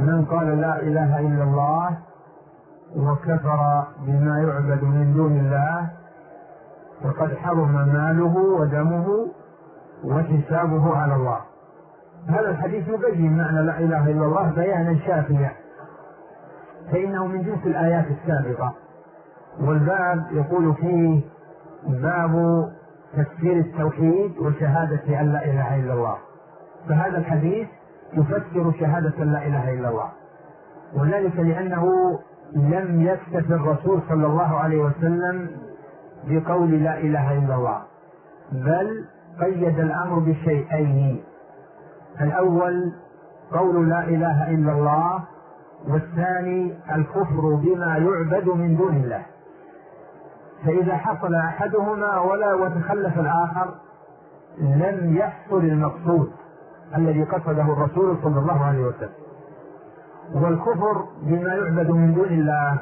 من قال لا إله إلا الله وكفر بما يعبد من دون الله فقد حرم ماله ودمه وحسابه على الله. هذا الحديث يبين معنى لا إله إلا الله بيانا شافيا، فإنه من جنس الآيات السابقة. والباب يقول فيه باب تفسير التوحيد وشهادة أن لا إله إلا الله، فهذا الحديث يفسر شهادة لا إله إلا الله، وذلك لأنه لم يكتف الرسول صلى الله عليه وسلم بقول لا إله إلا الله، بل قيد الأمر بشيئين: الأول قول لا إله إلا الله، والثاني الكفر بما يعبد من دون الله. فإذا حصل أحدهما وتخلف الآخر لم يحصل المقصود الذي قصده الرسول صلى الله عليه وسلم. والكفر بما يعبد من دون الله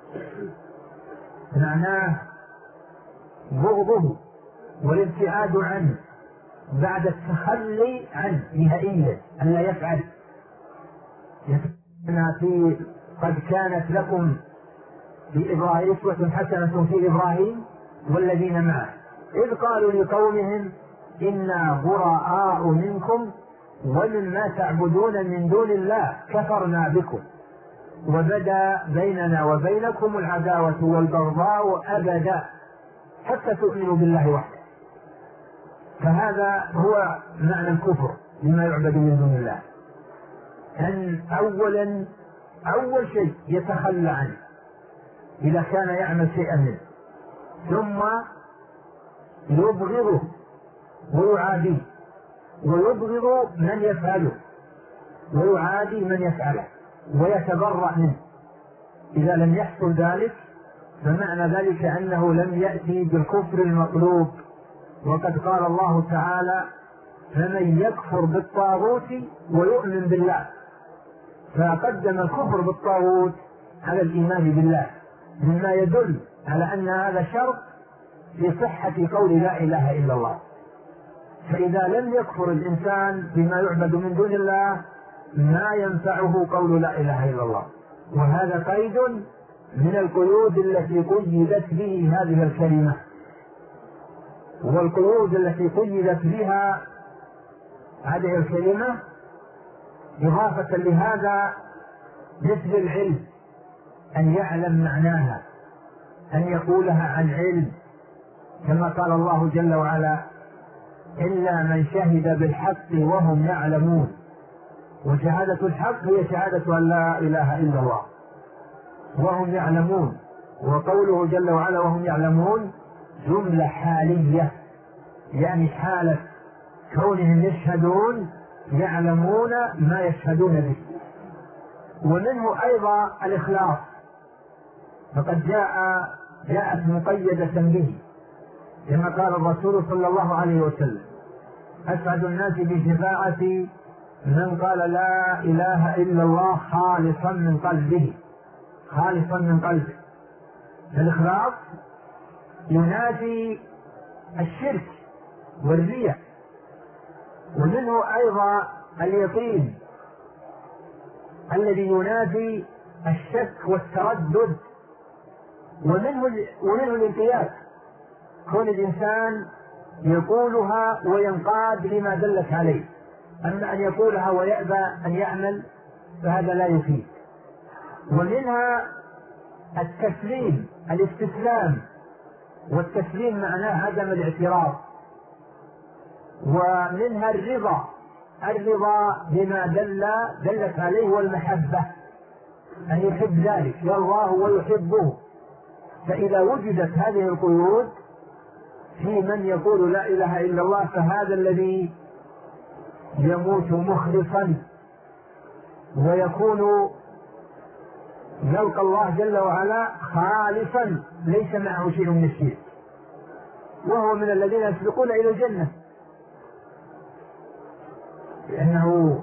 معناه بغضه والابتعاد عنه بعد التخلي عنه نهائيا، أن لا يفعل. قد كانت لكم في إبراهيم أسوة حسنة في إبراهيم والذين معه إذ قالوا لقومهم إنا براء منكم ومما تعبدون من دون الله كفرنا بكم وبدا بيننا وبينكم العداوة والبغضاء أبدا حتى تؤمنوا بالله وحده. فهذا هو معنى الكفر بما يعبد من دون الله، أن أول شيء يتخلى عنه إذا كان يعمل شيئا منه، ثم يبغضه ويعاديه، ويبغض من يفعله ويعادي من يفعله ويتبرأ منه. إذا لم يحصل ذلك فمعنى ذلك أنه لم يأتي بالكفر المطلوب. وقد قال الله تعالى: فمن يكفر بالطاغوت ويؤمن بالله، فقدم الكفر بالطاغوت على الإيمان بالله، مما يدل على أن هذا شرط في صحة قول لا إله إلا الله. فإذا لم يكفر الإنسان بما يعبد من دون الله ما ينفعه قول لا إله إلا الله. وهذا قيد من القيود التي قيدت به هذه الكلمة، والقيود التي قيدت بها هذه الكلمة إضافة لهذا مثل العلم، أن يعلم معناها، أن يقولها عن علم، كما قال الله جل وعلا: إلا من شهد بالحق وهم يعلمون. وشهادة الحق هي شهادة أن لا إله إلا الله وهم يعلمون. وقوله جل وعلا وهم يعلمون جملة حالية، يعني حالة كونهم يشهدون يعلمون ما يشهدون به. ومنه أيضا الإخلاص، فقد جاءت مقيدة به، كما قال الرسول صلى الله عليه وسلم: أسعد الناس بشفاعتي من قال لا إله إلا الله خالصا من قلبه. خالصا من قلبه. الإخلاص ينافي الشرك والرياء. ومنه أيضا اليقين الذي ينافي الشك والتردد. ومنه الانقياد، كون الإنسان يقولها وينقاد لما دلت عليه. أما أن يقولها ويأبى أن يعمل فهذا لا يفيد. ومنها التسليم، الاستسلام، والتسليم معناه عدم الاعتراض. ومنها الرضا بما دلت عليه، والمحبة، أن يحب ذلك، يرضاه ويحبه. فإذا وجدت هذه القيود في من يقول لا إله إلا الله فهذا الذي يموت مخلصا ويكون يلقى الله جل وعلا خالصا ليس معه شيء من الشرك، وهو من الذين يسبقون إلى الجنة، لأنه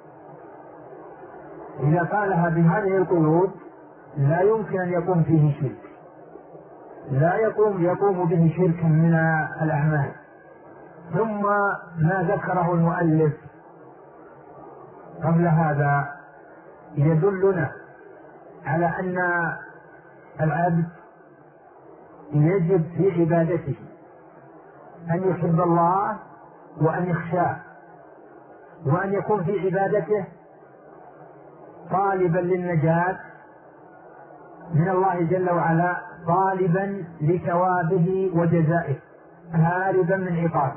إذا قالها بهذه القيود لا يمكن أن يقوم فيه شرك، لا يقوم به شركا من الأعمال. ثم ما ذكره المؤلف قبل هذا يدلنا على أن العبد يجب في عبادته أن يحب الله وأن يخشاه، وأن يكون في عبادته طالبا للنجاة من الله جل وعلا، طالبا لثوابه وجزائه، هاربا من عقابه،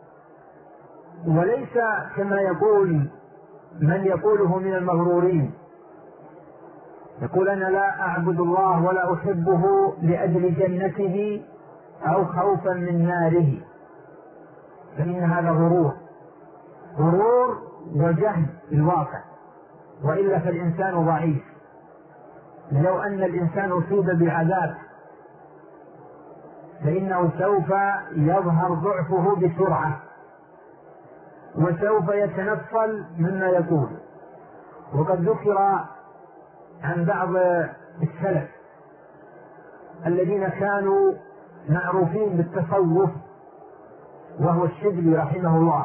وليس كما يقول من يقوله من المغرورين، يقول أنا لا أعبد الله ولا أحبه لأجل جنته أو خوفا من ناره، فإن هذا غرور وجهل الواقع، وإلا فالإنسان ضعيف. لو أن الإنسان أصيب بعذاب فإنه سوف يظهر ضعفه بسرعة، وسوف يتنفل مما يقول. وقد ذكر عن بعض السلف الذين كانوا معروفين بالتصوف، وهو الشبلي رحمه الله،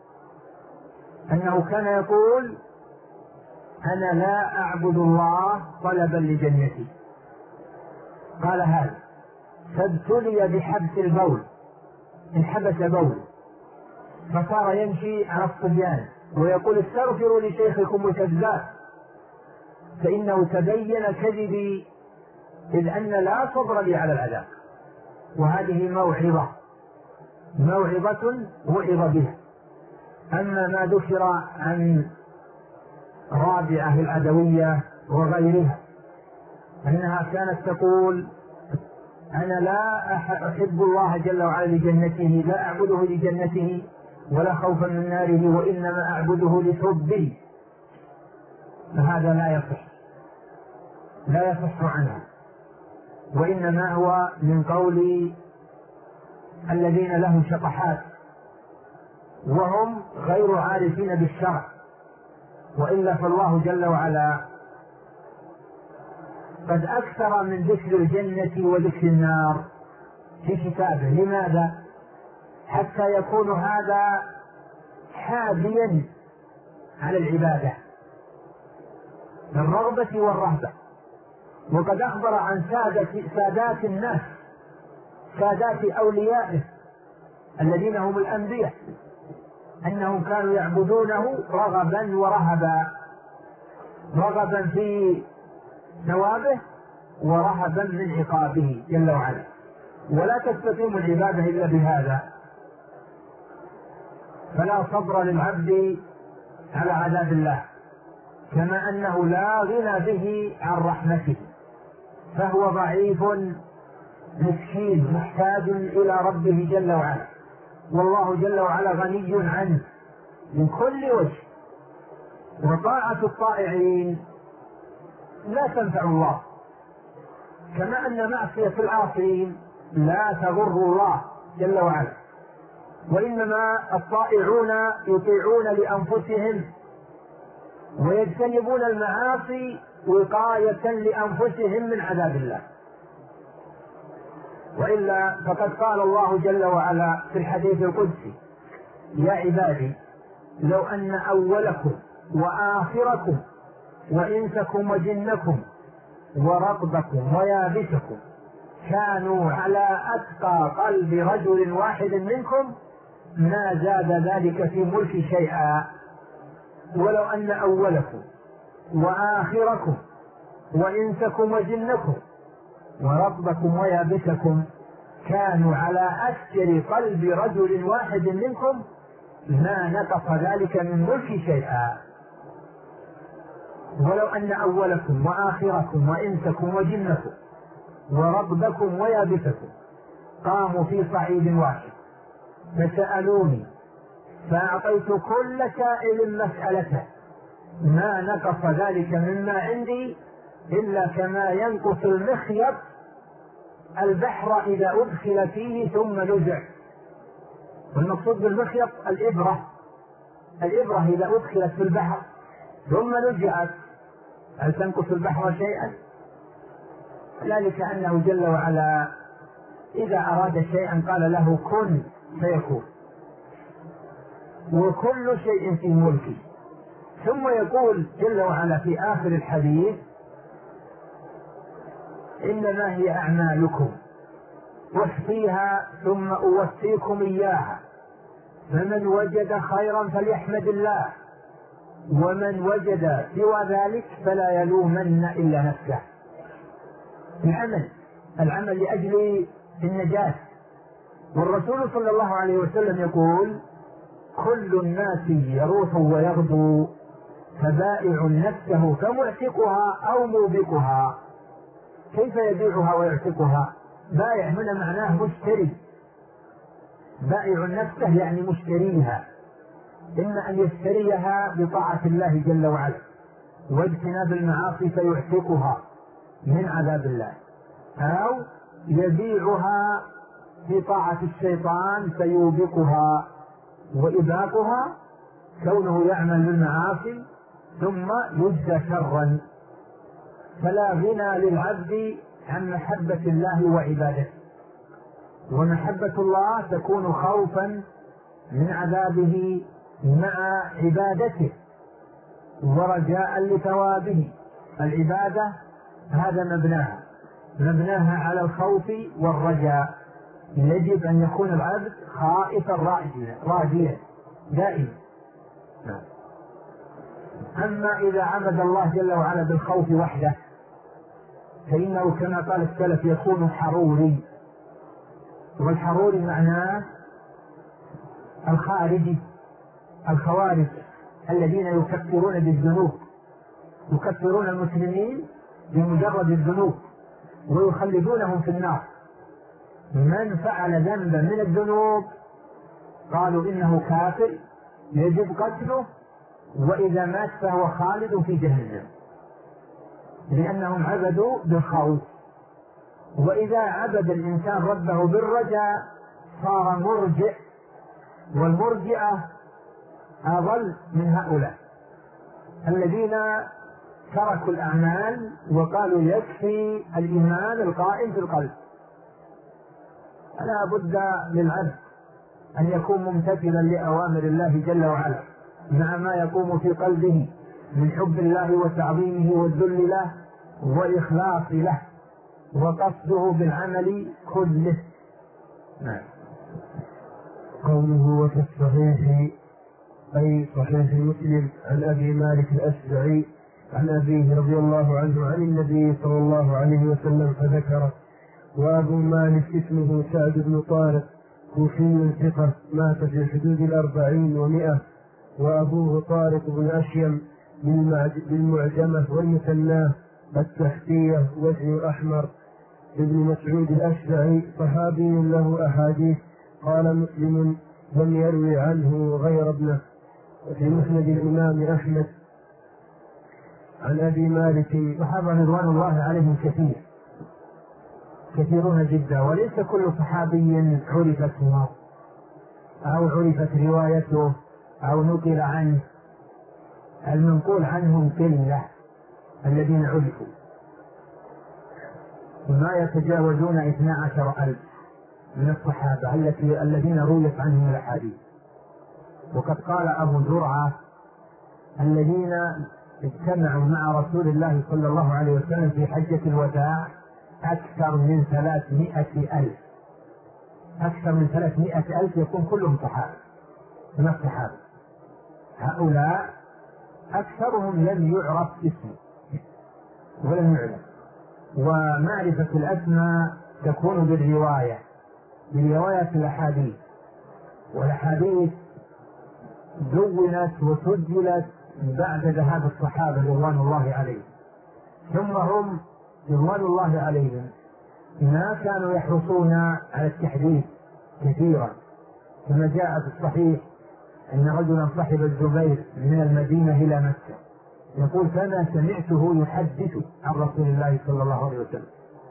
أنه كان يقول أنا لا أعبد الله طلبا لجنتي. قال هذا فابتلي بحبس البول، انحبس بول فصار يمشي على الصبيان ويقول استغفروا لشيخكم الكذاب فإنه تبين كذبي، إذ أن لا صبر لي على العذاب. وهذه موعظة وعظ بها. أما ما ذكر عن رابعة العدوية وغيرها أنها كانت تقول أنا لا أحب الله جل وعلا لجنته، لا أعبده لجنته ولا خوفا من ناره، وإنما أعبده لحبي، فهذا لا يصح عنها، وإنما هو من قول الذين لهم شطحات وهم غير عارفين بالشرع. وإلا فالله جل وعلا قد أكثر من ذكر الجنة وذكر النار في كتابه. لماذا؟ حتى يكون هذا حاديا على العبادة بالرغبة والرهبة. وقد أخبر عن سادات الناس، سادات أوليائه الذين هم الأنبياء، أنهم كانوا يعبدونه رغبا ورهبا، رغبا في ثوابه ورهبا من عقابه جل وعلا. ولا تستقيم العبادة إلا بهذا، فلا صبر للعبد على عذاب الله، كما أنه لا غنى به عن رحمته، فهو ضعيف مسكين محتاج إلى ربه جل وعلا، والله جل وعلا غني عنه من كل وجه. وطاعة الطائعين لا تنفع الله، كما أن معصية العاصين لا تضر الله جل وعلا، وإنما الطائعون يطيعون لأنفسهم ويجتنبون المعاصي وقاية لأنفسهم من عذاب الله. وإلا فقد قال الله جل وعلا في الحديث القدسي يا عبادي لو أن أولكم وآخركم وإنسكم وجنكم ورطبكم ويابسكم كانوا على أتقى قلب رجل واحد منكم ما زاد ذلك في ملك شيئا. ولو أن أولكم وآخركم وإنسكم وجنكم ورطبكم ويابسكم كانوا على أسكر قلب رجل واحد منكم ما نقص ذلك من ملك شيئا. ولو أن أولكم وآخركم وإنسكم وجنكم ورطبكم ويابسكم قاموا في صعيد واحد فسألوني فأعطيت كل سائل مسألته ما نقص ذلك مما عندي إلا كما ينقص المخيط البحر إذا أدخل فيه ثم نزع. والمقصود بالمخيط الإبرة إذا أدخلت في البحر ثم نزعت هل تنقص البحر شيئا؟ ذلك أنه جل وعلا إذا أراد شيئا قال له كن فيكون، وكل شيء في ملكه ثم يقول جل وعلا في آخر الحديث: إنما هي أعمالكم أحصيها ثم أوفيكم إياها، فمن وجد خيرا فليحمد الله، ومن وجد سوى ذلك فلا يلومن إلا نفسه. العمل لأجل النجاة. والرسول صلى الله عليه وسلم يقول: كل الناس يروح ويغدو، فبائع نفسه فمعتقها أو موبقها. كيف يبيعها ويعتقها؟ بائع هنا معناه مشتري، بائع نفسه يعني مشتريها، إما أن يشتريها بطاعة الله جل وعلا واجتناب المعاصي فيعتقها من عذاب الله، أو يبيعها بطاعة الشيطان فيوبقها. وإباقها كونه يعمل بالمعاصي ثم يجزى شرا. فلا غنى للعبد عن محبة الله وعبادته، ومحبة الله تكون خوفا من عذابه مع عبادته ورجاء لثوابه. العبادة هذا مبناها على الخوف والرجاء. يجب أن يكون العبد خائفا راجيا دائما. أما إذا عبد الله جل وعلا بالخوف وحده فإنه كما قال السلف يكون حروري. والحروري معناه الخوارج الذين يكفرون بالذنوب، يكفرون المسلمين بمجرد الذنوب ويخلدونهم في النار. من فعل ذنبا من الذنوب قالوا إنه كافر يجب قتله، وإذا مات فهو خالد في جهنم، لأنهم عبدوا بالخوف. وإذا عبد الإنسان ربه بالرجاء صار مرجئ، والمرجئة أضل من هؤلاء الذين تركوا الأعمال وقالوا يكفي الإيمان القائم في القلب. لا بد للعبد أن يكون ممتثلا لأوامر الله جل وعلا مع ما يقوم في قلبه من حب الله وتعظيمه والذل له والإخلاص له وقصده بالعمل كله. قوله وفي الصحيح أي صحيح مسلم عن أبي مالك الأشجعي عن أبيه رضي الله عنه عن النبي صلى الله عليه وسلم فذكره. وأبو مالك اسمه سعد بن طارق كوفي ثقة مات في حدود 40 و100. وأبوه طارق بن أشيم بالمعجمة والمثناه التحتية وجه أحمر. ابن مسعود الأشجعي صحابي له أحاديث، قال مسلم لم يروي عنه غير ابنه. وفي مسند الإمام أحمد عن أبي مالك صحابة رضوان الله عليهم كثيرون جدا، وليس كل صحابي عرف اسمه أو عرفت روايته أو نقل عنه. المنقول عنهم قلة الذين عرفوا، ما يتجاوزون 12,000 من الصحابة الذين رويت عنهم الأحاديث. وقد قال أبو زرعة الذين اجتمعوا مع رسول الله صلى الله عليه وسلم في حجة الوداع أكثر من 300,000. أكثر من 300,000 يكون كلهم صحابة من الصحابة. هؤلاء أكثرهم لم يعرف اسمه ولم يعلم. ومعرفة الأسماء تكون بالرواية الأحاديث، والأحاديث دونت وسجلت بعد ذهاب الصحابة رضوان الله عليهم، ثم هم رضوان الله عليهم ما كانوا يحرصون على التحديث كثيرا، كما جاء في الصحيح أن رجلا صحب الزبير من المدينة إلى مكة يقول فما سمعته يحدث عن رسول الله صلى الله عليه وسلم،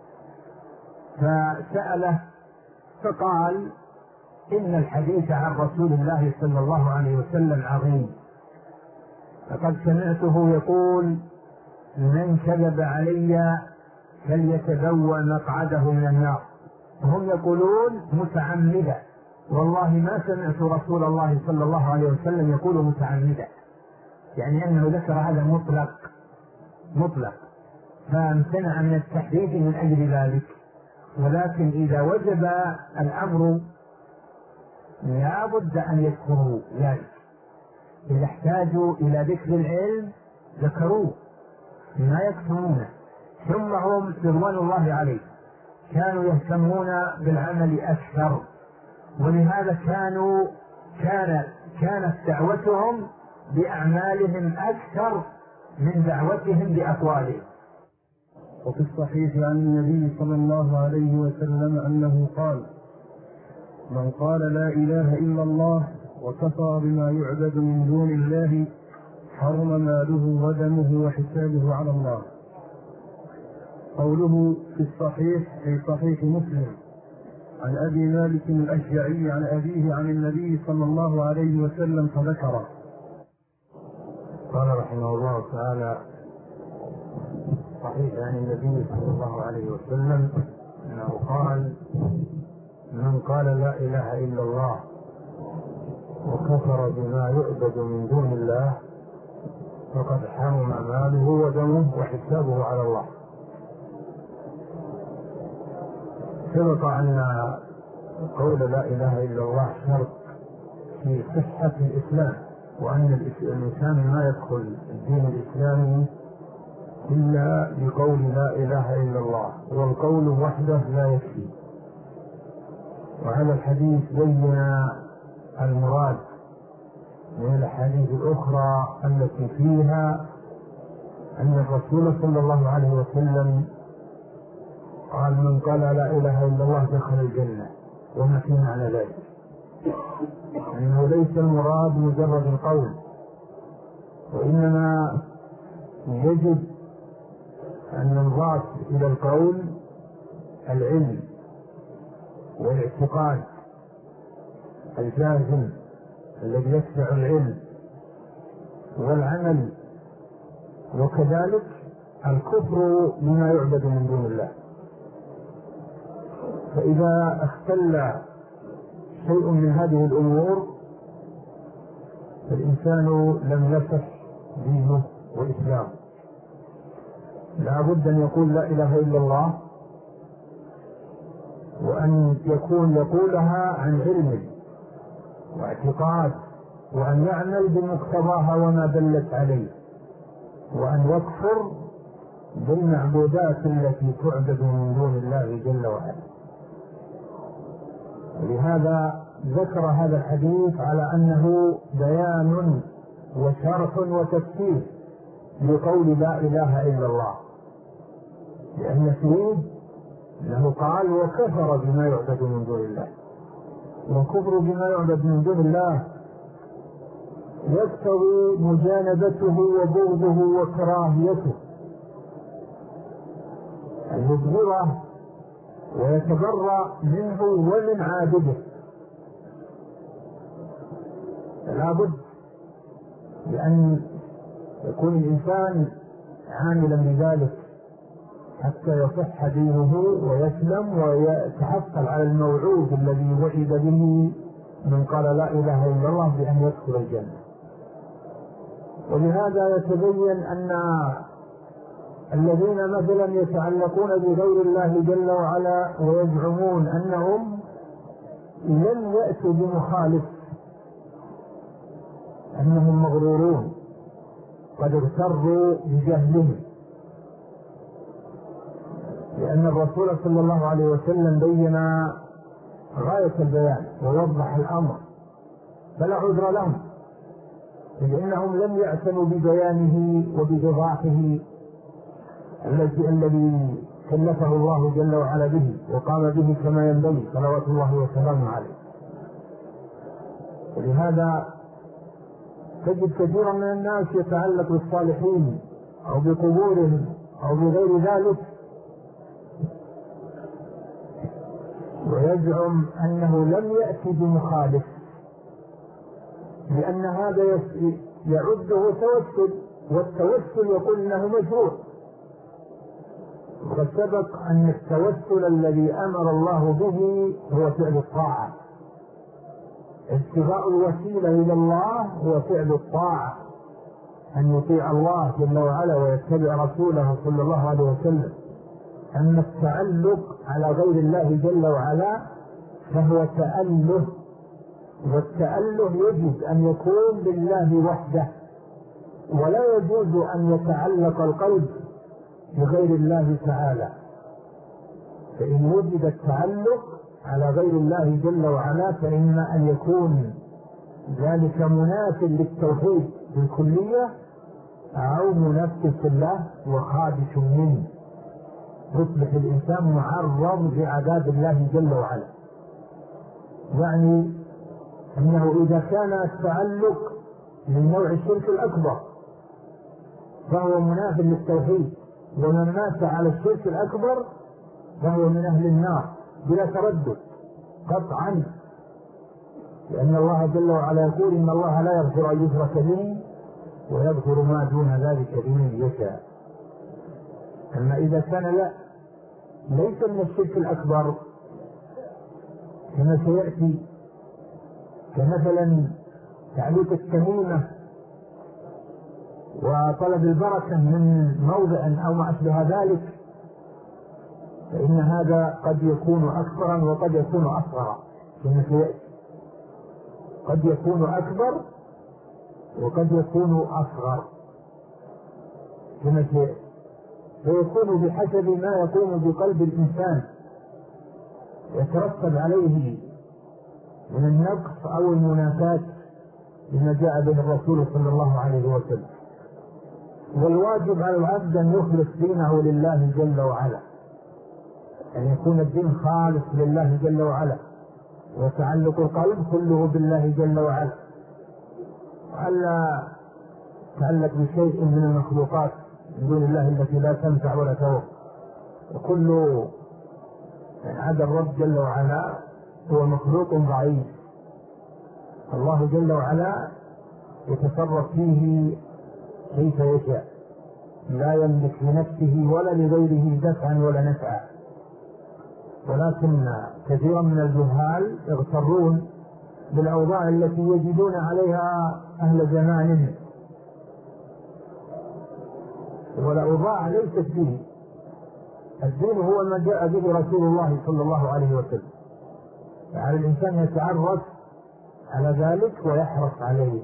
فسأله فقال إن الحديث عن رسول الله صلى الله عليه وسلم عظيم، فقد سمعته يقول من كذب علي فليتبوأ مقعده من النار. وهم يقولون متعمدا، والله ما سمعت رسول الله صلى الله عليه وسلم يقول متعمدا. يعني أنه ذكر هذا مطلق فامتنع من التحديد من أجل ذلك. ولكن إذا وجب الأمر لا بد أن يذكروا ذلك، إذا احتاجوا إلى ذكر العلم ذكروه ما يكتمونه. ثم هم رضوان الله عليه كانوا يهتمون بالعمل أكثر، ولهذا كانت دعوتهم بأعمالهم أكثر من دعوتهم بأقوالهم. وفي الصحيح عن النبي صلى الله عليه وسلم أنه قال: من قال لا إله إلا الله وكفر بما يعبد من دون الله حرم ماله ودمه وحسابه على الله. قوله في الصحيح في صحيح مسلم عن أبي مالك الأشجعي عن أبيه عن النبي صلى الله عليه وسلم فذكره. قال رحمه الله تعالى: صحيح عن النبي صلى الله عليه وسلم أنه قال: من قال لا إله إلا الله وكفر بما يعبد من دون الله فقد حرم ماله ودمه وحسابه على الله. سبق أن قول لا إله إلا الله شرط في صحة الإسلام، وأن الإنسان ما يدخل الدين الإسلامي إلا بقول لا إله إلا الله، والقول وحده لا يكفي. وهذا الحديث بين المراد من الأحاديث الأخرى التي فيها أن الرسول صلى الله عليه وسلم قال: من قال لا إله إلا الله دخل الجنة، وما في معنى ذلك أنه ليس المراد مجرد القول، وإنما يجب أن ننضاف إلى القول العلم والاعتقاد الجازم الذي يتبع العلم والعمل، وكذلك الكفر بما يعبد من دون الله. فإذا اختل شيء من هذه الأمور فالإنسان لم يصح دينه وإسلامه. لا بد أن يقول لا إله إلا الله، وأن يقولها عن علم واعتقاد، وأن يعمل بمقتضاها وما دلت عليه، وأن يكفر بالمعبودات التي تعبد من دون الله جل وعلا. ولهذا ذكر هذا الحديث على أنه بيان وشرح وتفسير لقول لا إله إلا الله، لأن فيه أنه قال: وكفر بما يعبد من دون الله. وكفر بما يعبد من دون الله يقتضي مجانبته وبغضه وكراهيته، أن يبغضه ويتبرأ منه ومن عابده. فلا بد لأن يكون الإنسان عاملا بذلك حتى يصح دينه ويسلم ويتحصل على الموعود الذي وعد به من قال لا إله إلا الله بأن يدخل الجنة. ولهذا يتبين أن الذين مثلا يتعلقون بغير الله جل وعلا ويزعمون أنهم لم يأتوا بمخالف، أنهم مغرورون قد اغتروا بجهلهم، لأن الرسول صلى الله عليه وسلم بين غاية البيان ووضح الأمر، فلا عذر لهم، لأنهم لم يعتنوا ببيانه وبإيضاحه الذي كلفه الله جل وعلا به وقام به كما ينبغي صلوات الله وسلامه عليه. ولهذا تجد كثيرا من الناس يتعلق بالصالحين أو بقبورهم أو بغير ذلك، ويزعم أنه لم يأتي بمخالف، لأن هذا يعده توسل، والتوسل يقول إنه مشروع. وقد سبق أن التوسل الذي أمر الله به هو فعل الطاعة، ابتغاء الوسيلة إلى الله هو فعل الطاعة، أن يطيع الله جل وعلا ويتبع رسوله صلى الله عليه وسلم. أما التعلق على غير الله جل وعلا فهو تأله، والتأله يجب أن يكون لله وحده، ولا يجوز أن يتعلق القلب بغير الله تعالى. فإن وجد التعلق على غير الله جل وعلا فإما أن يكون ذلك منافٍ للتوحيد بالكلية أو منفس له وخادش منه، يصبح الإنسان معرض لعذاب الله جل وعلا. يعني أنه إذا كان التعلق من نوع الشرك الأكبر فهو منافٍ للتوحيد، ومن مات على الشرك الأكبر فهو من أهل النار بلا تردد قطعا، لأن الله جل وعلا يقول إن الله لا يغفر أن يشرك به ويغفر ما دون ذلك لمن يشاء. أما إذا كان لا ليس من الشرك الأكبر كما سيأتي، كمثلا تعليق التميمة وطلب البركة من موضع أو ما أشبه ذلك، فإن هذا قد يكون أكبرا وقد يكون أصغرا كما سيأتي، قد يكون أكبر وقد يكون أصغر كما سيأتي، فيكون بحسب ما يكون بقلب الإنسان يترتب عليه من النقص أو المنافاة بما جاء به الرسول صلى الله عليه وسلم. والواجب على العبد أن يخلص دينه لله جل وعلا، أن يكون الدين خالص لله جل وعلا، وتعلق القلب كله بالله جل وعلا، وألا تعلق بشيء من المخلوقات من دون الله التي لا تنفع ولا تضر. وكل عدا الرب جل وعلا هو مخلوق ضعيف، الله جل وعلا يتصرف فيه كيف يشاء، لا يملك لنفسه ولا لغيره دفعا ولا نفعا. ولكن كثيرا من الجهال يغترون بالأوضاع التي يجدون عليها أهل زمانهم، والأوضاع ليست فيه الدين هو ما جاء به رسول الله صلى الله عليه وسلم، فعلى الإنسان يتعرف على ذلك ويحرص عليه.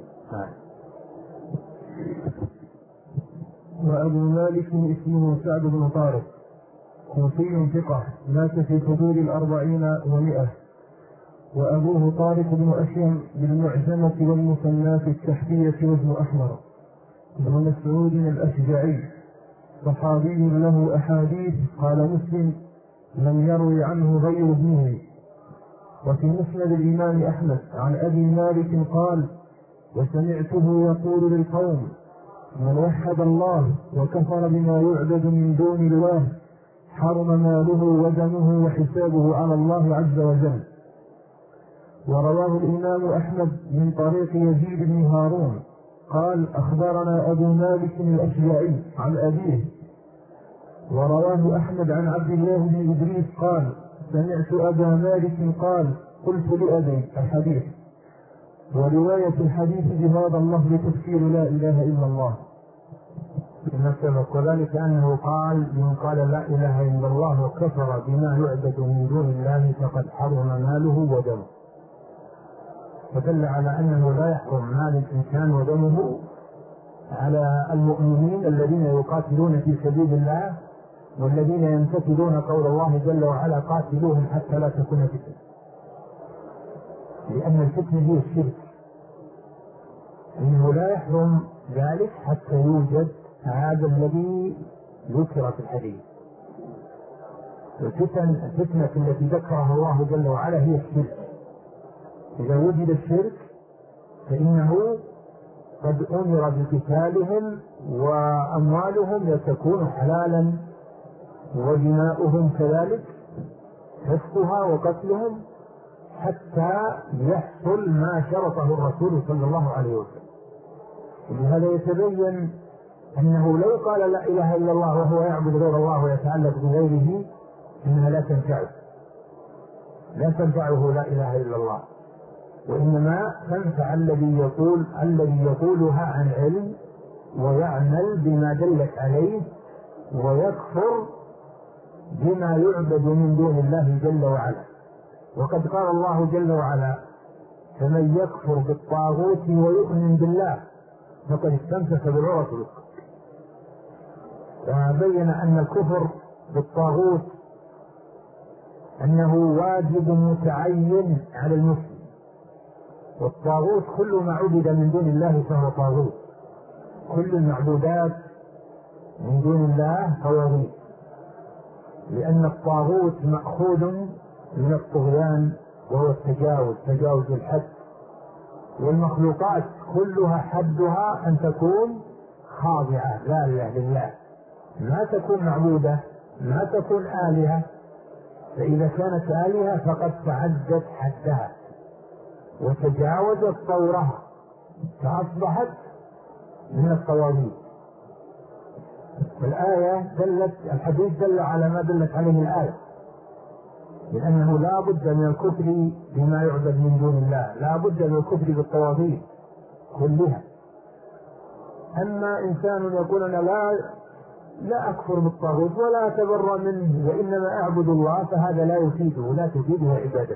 وأبو مالك اسمه سعد بن طارق، كوفي ثقة، مات في حدود 40 و100. وأبوه طارق بن أشيم بالمعجمة والمثنى في التحتية وابن أحمر، ابن مسعود الأشجعي، صحابي له أحاديث قال مسلم لم يروي عنه غير ابنه. وفي مسند الإمام أحمد عن أبي مالك قال: وسمعته يقول للقوم: من وحد الله وكفر بما يعبد من دون الله حرم ماله ودمه وحسابه على الله عز وجل. ورواه الإمام أحمد من طريق يزيد بن هارون قال: أخبرنا أبو مالك الأشجعي عن أبيه. ورواه أحمد عن عبد الله بن إدريس قال: سمعت أبا مالك قال: قلت لأبي الحديث. ورواية الحديث بهذا اللفظ تفسير لا إله إلا الله. وذلك أنه قال: من قال لا إله إلا الله وكفر بما يعبد من دون الله فقد حرم ماله ودمه، فدل على أنه لا يحرم مال الإنسان ودمه على المؤمنين الذين يقاتلون في سبيل الله والذين يمتثلون قول الله جل وعلا: قاتلوهم حتى لا تكون فتنة، لأن الفتنة هي الشرك، إنه لا يحرم ذلك حتى يوجد هذا الذي ذكر في الحديث. الفتنة التي ذكرها الله جل وعلا هي الشرك. إذا وجد الشرك فإنه قد أمر بقتالهم وأموالهم تكون حلالا ودماؤهم كذلك حفظها وقتلهم حتى يحصل ما شرطه الرسول صلى الله عليه وسلم. ولهذا يتبين أنه لو قال لا إله إلا الله وهو يعبد غير الله ويتعلق بغيره إنها لا تنفعه لا إله إلا الله، وإنما تنفع الذي يقولها عن علم ويعمل بما دلت عليه ويكفر بما يعبد من دون الله جل وعلا. وقد قال الله جل وعلا: فمن يكفر بالطاغوت ويؤمن بالله فقد استمسك بالعروة الوثقى. فبين أن الكفر بالطاغوت أنه واجب متعين على المسلم، والطاغوت كل ما عبد من دون الله فهو طاغوت، كل المعبودات من دون الله طواغيت، لأن الطاغوت مأخوذ من الطغيان وهو تجاوز الحد، والمخلوقات كلها حدها أن تكون خاضعة ذالة لله، ما تكون معبودة، ما تكون آلهة. فإذا كانت آلهة فقد تعدت حدها وتجاوزت طورها فأصبحت من الطواغيت. الحديث دل على ما دلت عليه الآية، لأنه لا بد من الكفر بما يعبد من دون الله، لا بد من الكفر بالطواغيت كلها. أما إنسان يقول أنا لا أكفر بالطاغوت ولا أتبرأ منه وإنما أعبد الله، فهذا لا يفيده، لا تفيده عبادته،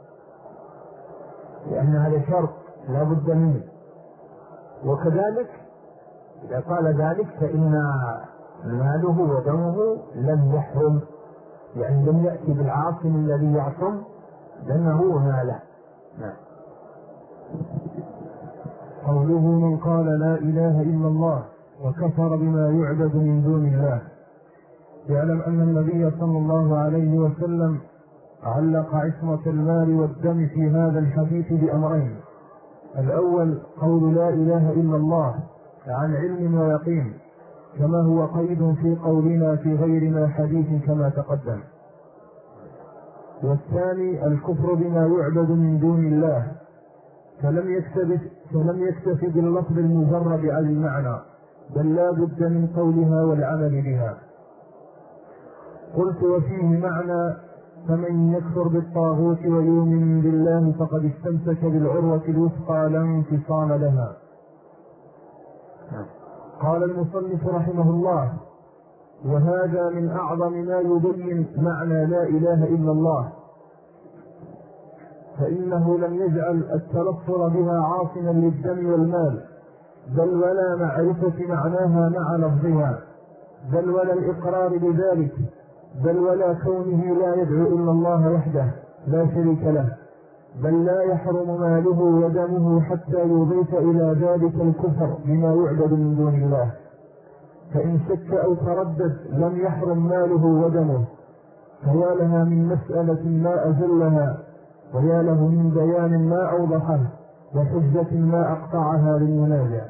لأن هذا شرط لا بد منه. وكذلك إذا قال ذلك فإن ماله ودمه لم يحرم، يعني لم يأتي بالعاصم الذي يعصم دمه وماله. قوله: من قال لا إله إلا الله وكفر بما يعبد من دون الله. يعلم أن النبي صلى الله عليه وسلم علق عصمة المال والدم في هذا الحديث بأمرين: الأول قول لا إله إلا الله عن علم ويقين، كما هو قيد في قولنا في غيرنا حديث كما تقدم. والثاني الكفر بما يعبد من دون الله، فلم يكتف باللفظ المجرد عن المعنى، بل لا بد من قولها والعمل بها. قلت: وفيه معنى: فمن يكفر بالطاغوت ويؤمن بالله فقد استمسك بالعروة الوثقى لا انفصام لها. قال المصنف رحمه الله: وهذا من أعظم ما يبين معنى لا إله إلا الله، فإنه لم يجعل التلفظ بها عاصما للدم والمال، بل ولا معرفة معناها مع لفظها، بل ولا الإقرار بذلك، بل ولا كونه لا يدعو إلا الله وحده لا شريك له، بل لا يحرم ماله ودمه حتى يضيف إلى ذلك الكفر بما يعبد من دون الله. فإن شك أو تردد لم يحرم ماله ودمه، فيا لها من مسألة ما أجلها، ويا له من بيان ما أوضحه، وحجة ما أقطعها للمنازع.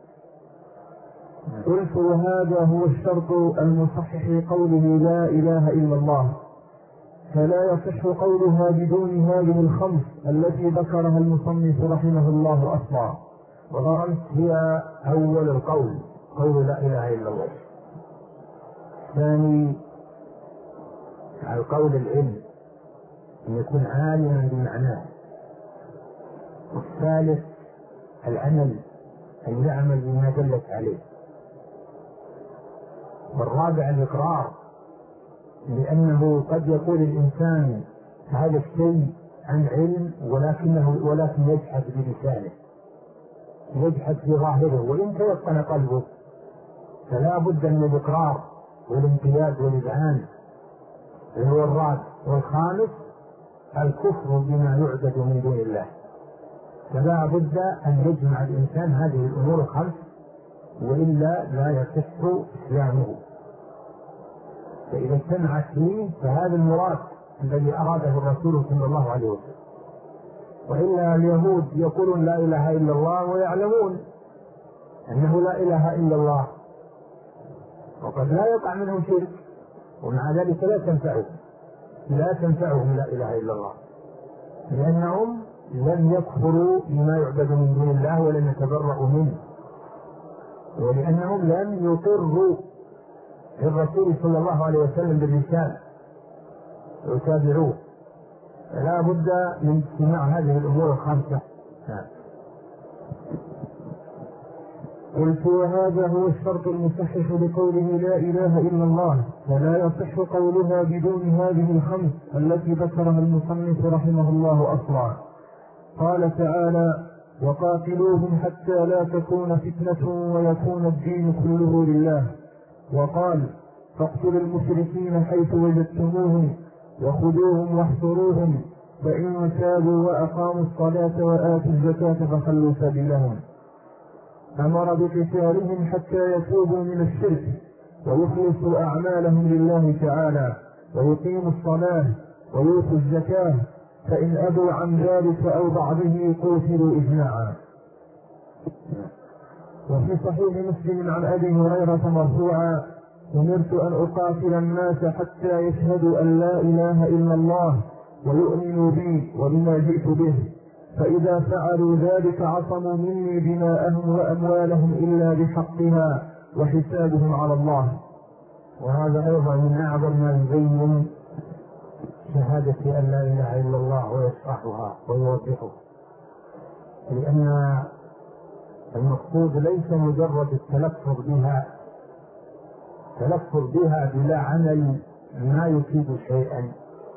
قلت: وهذا هو الشرط المصحح قوله لا إله إلا الله، فلا يصح قولها بدون هذه الخمس التي ذكرها المصنف رحمه الله أصلا. والخمس هي أول القول، قول لا إله إلا الله. ثاني القول العلم، أن يكون عالما بمعناه. الثالث العمل، أن يعمل بما دلت عليه. والرابع الإقرار، لأنه قد يقول الإنسان هذا الشيء عن علم ولكن يجحد بلسانه، يجحد في ظاهره، وإن تيقن قلبه، فلا بد من الإقرار والانقياد والإذعان، وهو الرابع. والخامس الكفر بما يعبد من دون الله، فلا بد أن يجمع الإنسان هذه الأمور الخمس، وإلا لا يصح إسلامه. فإذا اجتمعت فيه فهذا المراد الذي أراده الرسول صلى الله عليه وسلم. وإلا اليهود يقولون لا إله إلا الله ويعلمون أنه لا إله إلا الله، وقد لا يقع منهم شرك، ومع ذلك لا تنفعهم لا إله إلا الله، لأنهم لم يكفروا بما يعبد من دون الله ولم يتبرؤوا منه، ولأنهم لم يقروا الرسول صلى الله عليه وسلم بالرسالة ويتابعوه. فلا بد من اجتماع هذه الأمور الخمسة. قلت وهذا هو الشرط المصحح لقوله لا إله إلا الله، ولا يصح قولها بدون هذه الخمس التي ذكرها المصنف رحمه الله أصلا. قال تعالى: وقاتلوهم حتى لا تكون فتنة ويكون الدين كله لله. وقال: فاقتلوا المشركين حيث وجدتموهم وخذوهم واحصروهم، فإن تابوا وأقاموا الصلاة وآتوا الزكاة فخلوا سبيلهم. أمر بقتالهم حتى يتوبوا من الشرك ويخلصوا أعمالهم لله تعالى ويقيموا الصلاة ويؤتوا الزكاة، فإن أبوا عن ذلك أو بعضه قتلوا إجماعا. وفي صحيح مسلم عن أبي هريرة مرفوعا: أمرت أن أقاتل الناس حتى يشهدوا أن لا إله إلا الله ويؤمنوا بي وبما جئت به، فإذا فعلوا ذلك عصموا مني دماءهم وأموالهم إلا بحقها وحسابهم على الله. وهذا أيضا من أعظم ما يبين شهادة أن لا إله إلا الله ويشرحها ويوضحها، لأن المقصود ليس مجرد التلفظ بها بلا عمل ما يفيد شيئا،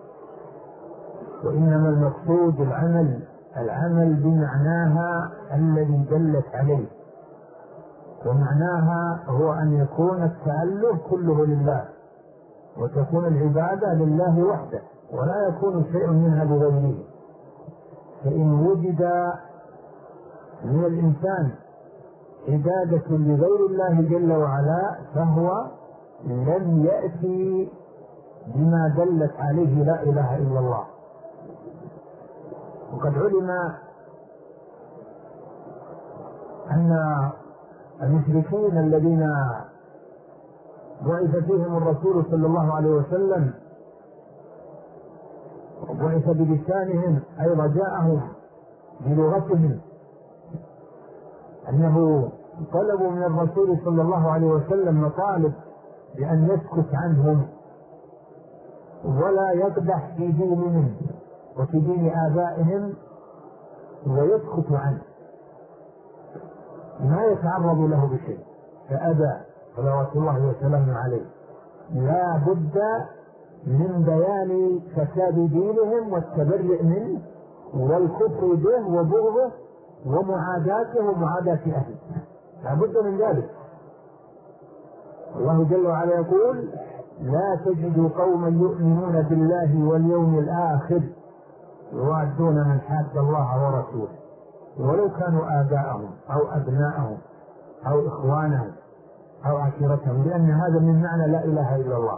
وإنما المقصود العمل بمعناها الذي دلت عليه، ومعناها هو أن يكون التأله كله لله، وتكون العبادة لله وحده، ولا يكون شيء منها لغيره. فإن وجد من الإنسان عبادة لغير الله جل وعلا فهو لم يأتي بما دلت عليه لا إله إلا الله. وقد علم أن المشركين الذين بعث فيهم الرسول صلى الله عليه وسلم وبعث بلسانهم أي رجاءهم بلغتهم، أنه طلبوا من الرسول صلى الله عليه وسلم مطالب بأن يسكت عنهم ولا يقدح في دينهم وفي دين آبائهم ويسكت عنه، ما يتعرض له بشيء، فأبى صلوات الله وسلامه عليه. لا بد من بيان فساد دينهم والتبرئ منه والكفر به وبغضه ومعاداته ومعاداة أهله، لا بد من ذلك. الله جل وعلا يقول: لا تجد قوما يؤمنون بالله واليوم الآخر يوادون من حاد الله ورسوله ولو كانوا آباءهم أو أبناءهم أو إخوانهم أو عشيرتهم، لأن هذا من معنى لا إله إلا الله.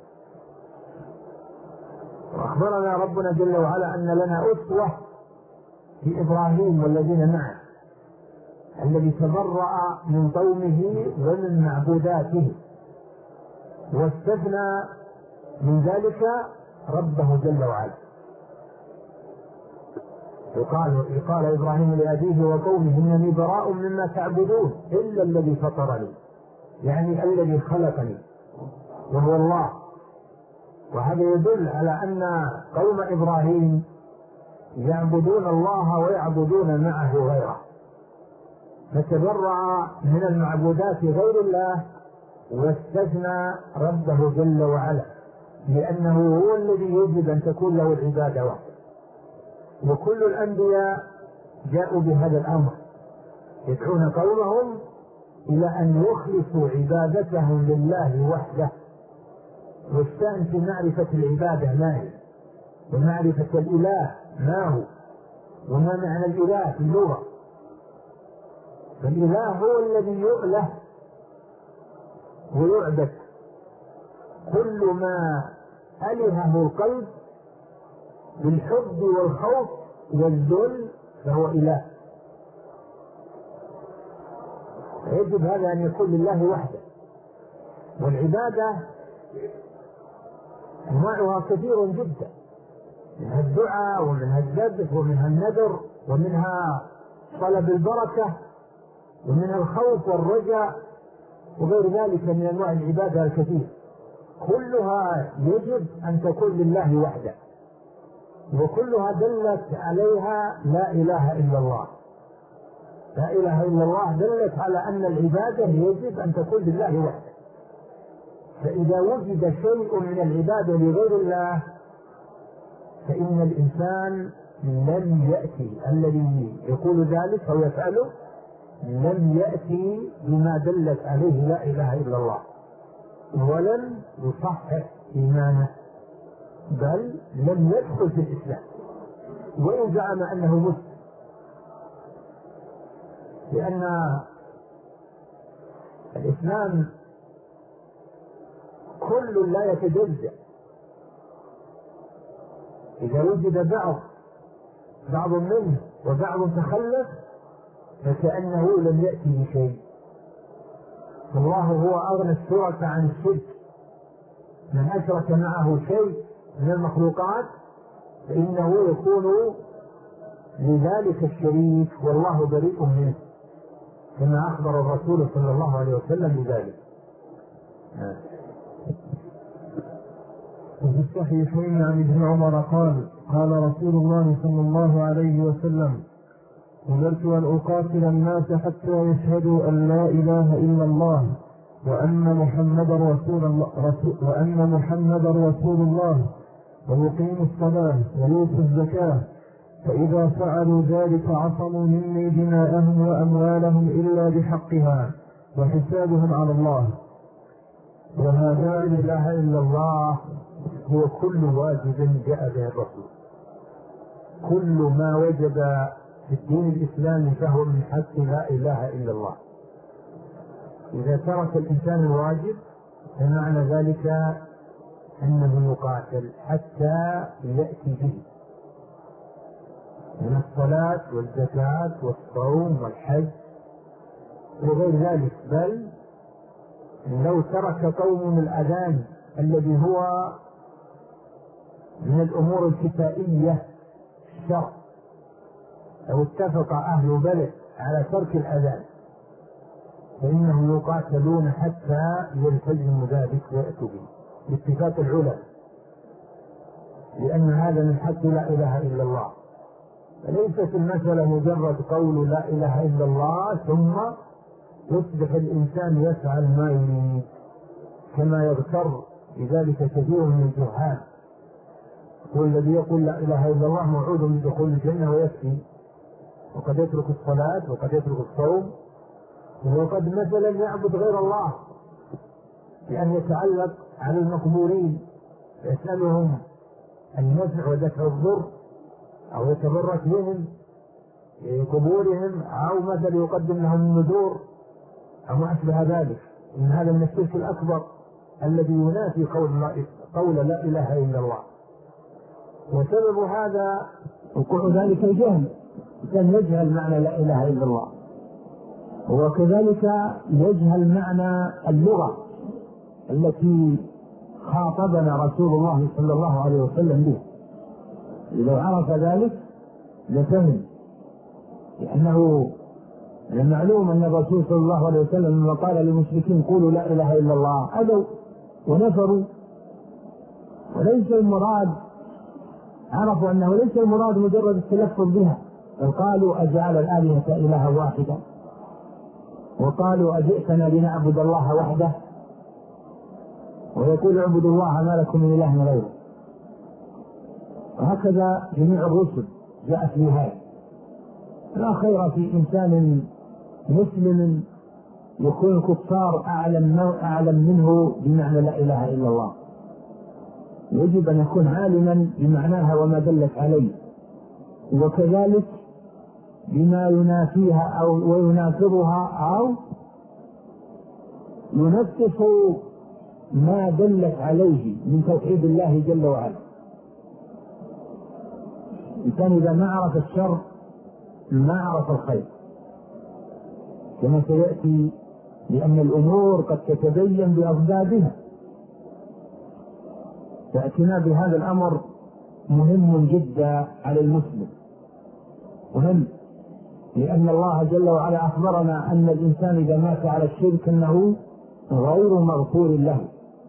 وأخبرنا ربنا جل وعلا أن لنا أسوة في إبراهيم والذين معه، الذي تبرأ من قومه ومن معبوداته، واستثنى من ذلك ربه جل وعلا. قال إبراهيم لأبيه وقومه: إنني براء مما تعبدون إلا الذي فطرني، يعني الذي خلقني وهو الله. وهذا يدل على أن قوم إبراهيم يعبدون الله ويعبدون معه غيره، فتبرأ من المعبودات غير الله واستثنى ربه جل وعلا، لأنه هو الذي يجب أن تكون له العبادة وحده. وكل الأنبياء جاءوا بهذا الأمر، يدعون قومهم إلى أن يخلصوا عبادتهم لله وحده. والشأن في معرفة العبادة ما هي، ومعرفة الإله ما هو، وما معنى الإله في اللغة. فالإله هو الذي يؤله ويعبد، كل ما ألهه القلب بالحب والخوف والذل فهو إله. يجب هذا أن يكون لله وحده. والعبادة أنواعها كثير جدا، منها الدعاء ومنها الذبح ومنها النذر ومنها طلب البركة ومنها الخوف والرجاء وغير ذلك من أنواع العبادة الكثير، كلها يجب أن تكون لله وحده، وكلها دلت عليها لا إله إلا الله. لا إله إلا الله دلت على أن العبادة يجب أن تكون لله وحده. فإذا وجد شيء من العبادة لغير الله فإن الإنسان لم يأتي، الذي يقول ذلك أو يفعله لم يأتي بما دلت عليه لا إله إلا الله، ولم يصحح إيمانه، بل لم يدخل في الإسلام وإن زعم أنه مسلم. لأن الإسلام كل لا يتجزأ، إذا وجد بعض منه وبعض تخلف فكأنه لم يأتي بشيء. الله هو أغنى الشركاء عن الشرك، من أشرك معه شيء من المخلوقات فإنه يكون لذلك الشريك والله بريء منه، كما أخبر الرسول صلى الله عليه وسلم بذلك. وفي الصحيحين عن ابن عمر قال رسول الله صلى الله عليه وسلم: أمرت أن أقاتل الناس حتى يشهدوا أن لا إله إلا الله وأن محمدا رسول الله ويقيموا الصلاة ويؤتوا الزكاة، فإذا فعلوا ذلك عصموا مني دماءهم وأموالهم إلا بحقها وحسابهم على الله. وهذا لا إله إلا الله هو كل واجب جاء به الرسول، كل ما وجب في الدين الإسلامي فهو من حق لا إله إلا الله. إذا ترك الإنسان الواجب فمعنى ذلك أنه يقاتل حتى يأتي به من الصلاة والزكاة والصوم والحج وغير ذلك. بل لو ترك قوم الأذان الذي هو من الأمور الكفائية الشرع، لو اتفق أهل بلد على ترك الأذان فإنهم يقاتلون حتى يلتزموا ذلك ويأتوا به باتفاق العلماء، لأن هذا من حق لا إله إلا الله. فليست المسألة مجرد قول لا إله إلا الله ثم يصبح الإنسان يفعل ما يريد كما يغتر بذلك كثير من الجهال. والذي يقول لا إله إلا الله موعود بدخول الجنة ويكفي، وقد يترك الصلاة وقد يترك الصوم، وقد مثلا يعبد غير الله لأن يتعلق على المقبورين يسألهم النفع ودفع الضر أو يتبرك بهم في قبورهم أو مثلا يقدم لهم النذور أو ما أشبه ذلك. إن هذا من الشرك الأكبر الذي ينافي قول لا إله إلا الله. وسبب هذا وقوع ذلك الجهل، كان يجهل معنى لا إله إلا الله، وكذلك يجهل معنى اللغة التي خاطبنا رسول الله صلى الله عليه وسلم به. لو عرف ذلك لفهم، لأنه المعلوم أن الرسول صلى الله عليه وسلم لما قال للمشركين قولوا لا إله إلا الله أبوا ونفروا، وليس المراد، عرفوا أنه ليس المراد مجرد التلفظ بها، بل قالوا أجعل الآلهة إلها واحدا، وقالوا أجئتنا لنعبد الله وحده، ويقول اعبدوا الله ما لكم من إله غيره. وهكذا جميع الرسل جاءت بهذا. لا خير في إنسان مسلم يكون الكفار أعلم منه بمعنى لا إله إلا الله، يجب أن يكون عالما بمعناها وما دلت عليه، وكذلك بما ينافيها أو وينافرها أو ينفذ ما دلت عليه من توحيد الله جل وعلا. الإنسان إذا ما عرف الشر ما عرف الخير، كما سيأتي، لأن الأمور قد تتبين بأضدادها. فاعتناء بهذا الأمر مهم جدا على المسلم، مهم، لأن الله جل وعلا أخبرنا أن الإنسان إذا مات على الشرك أنه غير مغفور له.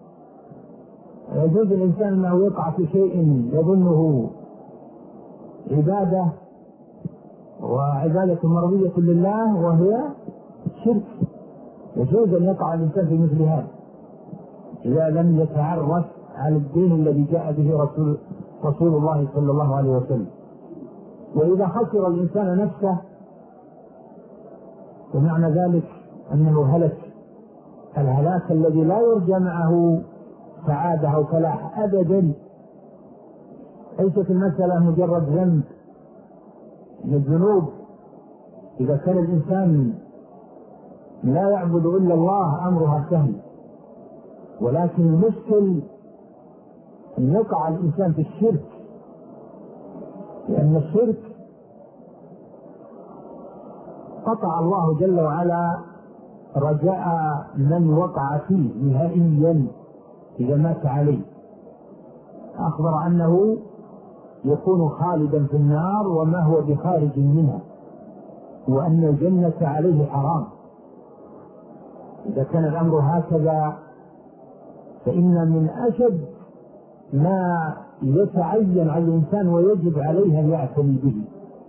يجوز الإنسان أنه يقع في شيء يظنه عبادة وعبادة مرضية لله وهي شرك. يجوز أن يقع الإنسان في مثل هذا إذا لم يتعرف على الدين الذي جاء به رسول الله صلى الله عليه وسلم. وإذا خسر الإنسان نفسه ومعنى ذلك أنه هلك الهلاك الذي لا يرجى معه سعادة أو فلاح أبدا. ليست المسألة مجرد ذنب من الذنوب. إذا كان الإنسان لا يعبد إلا الله أمرها سهل، ولكن المشكل أن يقع الإنسان في الشرك، لأن الشرك قطع الله جل وعلا رجاء من وقع فيه نهائيا إذا مات عليه. أخبر أنه يكون خالدا في النار وما هو بخارج منها، وأن الجنة عليه حرام. إذا كان الأمر هكذا فإن من أشد ما يتعين على الإنسان ويجب عليه أن يعتني به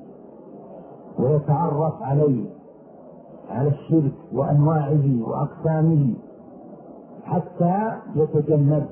ويتعرف عليه، على الشرك وأنواعه وأقسامه حتى يتجنب،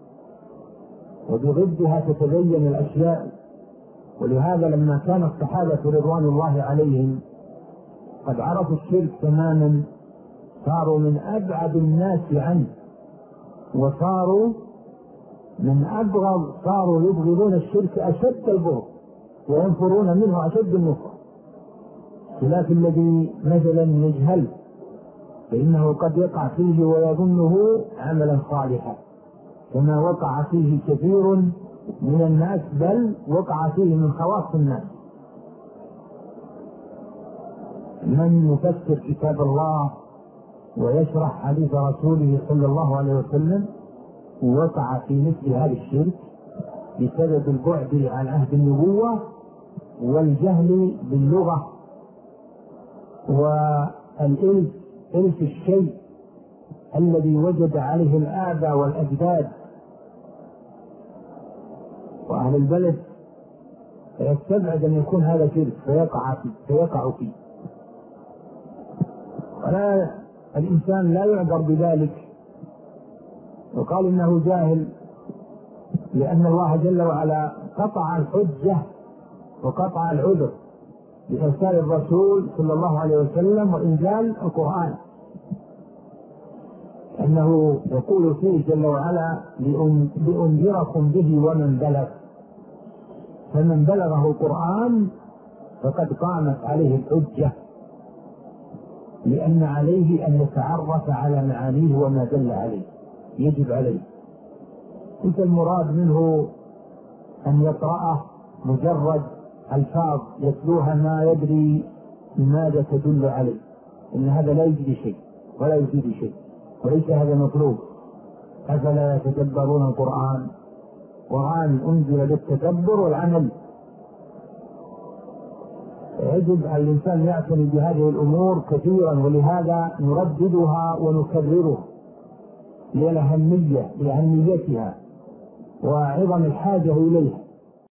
وبضدها تتبين الأشياء. ولهذا لما كان الصحابة رضوان الله عليهم قد عرفوا الشرك تماما صاروا من أبعد الناس عنه، وصاروا من أبغض، صاروا يبغضون الشرك أشد البغض وينفرون منه أشد النفر، خلاف الذي مثلا يجهل فإنه قد يقع فيه ويظنه عملا صالحا، كما وقع فيه كثير من الناس، بل وقع فيه من خواص الناس. من يفسر كتاب الله ويشرح حديث رسوله صلى الله عليه وسلم وقع في مثل هذا الشرك بسبب البعد عن عهد النبوة والجهل باللغة والإلف الشيء الذي وجد عليه الآباء والأجداد وأهل البلد، فيستبعد أن يكون هذا شرك فيقع فيه. ولا الإنسان لا يعذر بذلك وقال إنه جاهل، لأن الله جل وعلا قطع الحجة وقطع العذر بإرسال الرسول صلى الله عليه وسلم وإنزال القرآن، أنه يقول فيه جل وعلا لأنذركم به ومن بلغ، فمن بلغه القرآن فقد قامت عليه الحجة، لأن عليه أن يتعرف على معانيه وما دل عليه، يجب عليه. ليس المراد منه أن يقرأه مجرد ألفاظ يتلوها ما يدري لماذا تدل عليه، إن هذا لا يجري شيء ولا يفيد شيء، وليس هذا مطلوب. أفلا يتدبرون القرآن؟ قرآن أنزل للتدبر والعمل. يجب على الإنسان يعتني بهذه الأمور كثيرا، ولهذا نرددها ونكررها لأهميتها وعظم الحاجة إليها.